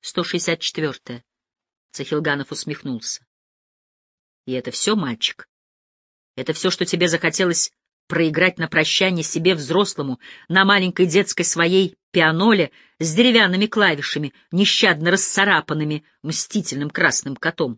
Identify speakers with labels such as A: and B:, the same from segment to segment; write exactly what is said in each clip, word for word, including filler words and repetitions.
A: сто шестьдесят четвёртое. Цахилганов усмехнулся. И это все, мальчик? Это все, что тебе захотелось проиграть на прощание себе, взрослому, на маленькой детской своей пианоле с деревянными клавишами, нещадно расцарапанными мстительным красным котом?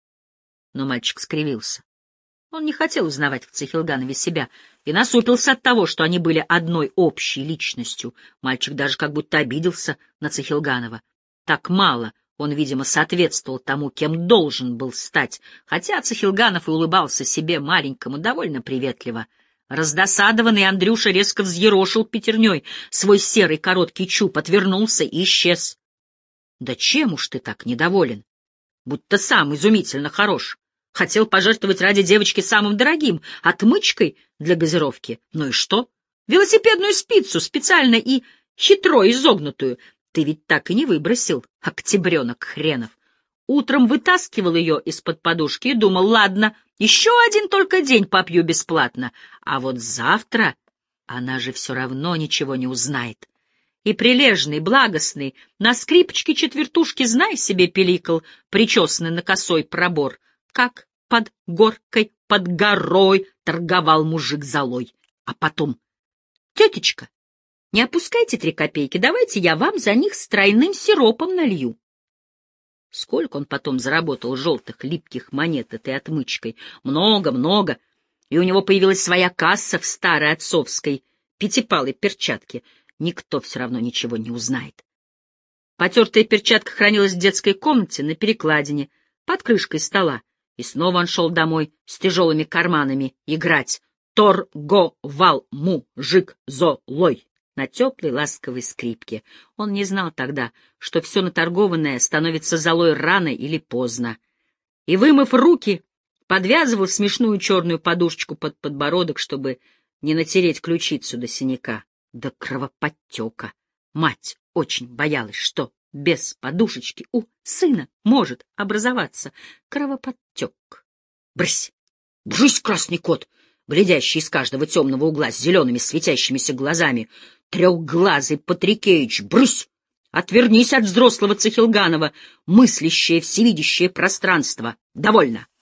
A: Но мальчик скривился. Он не хотел узнавать в Цахилганове себя и насупился от того, что они были одной общей личностью. Мальчик даже как будто обиделся на Цахилганова. Так мало он, видимо, соответствовал тому, кем должен был стать, хотя Цахилганов и улыбался себе маленькому довольно приветливо. Раздосадованный Андрюша резко взъерошил пятерней свой серый короткий чуб, отвернулся и исчез. — Да чем уж ты так недоволен? Будто сам изумительно хорош. Хотел пожертвовать ради девочки самым дорогим — отмычкой для газировки. Ну и что? Велосипедную спицу, специально и хитро изогнутую. Ты ведь так и не выбросил, октябренок хренов. Утром вытаскивал ее из-под подушки и думал, ладно, еще один только день попью бесплатно. А вот завтра она же все равно ничего не узнает. И прилежный, благостный, на скрипочке-четвертушке, знай себе, пиликал, причесанный на косой пробор, как под горкой, под горой торговал мужик золой. А потом: тетечка, не опускайте три копейки, давайте я вам за них с тройным сиропом налью. Сколько он потом заработал желтых липких монет этой отмычкой? Много-много. И у него появилась своя касса в старой отцовской пятипалой перчатке. Никто все равно ничего не узнает. Потертая перчатка хранилась в детской комнате на перекладине, под крышкой стола. И снова он шел домой с тяжелыми карманами играть «Торговал мужик золой» на теплой ласковой скрипке. Он не знал тогда, что все наторгованное становится золой рано или поздно. И, вымыв руки, подвязывал смешную черную подушечку под подбородок, чтобы не натереть ключицу до синяка, до кровоподтека. Мать очень боялась, что без подушечки у сына может образоваться кровоподтек. Брысь! Брысь, красный кот, глядящий из каждого темного угла с зелеными светящимися глазами. Трехглазый Патрикеич, брысь! Отвернись от взрослого Цахилганова, мыслящее всевидящее пространство. Довольно!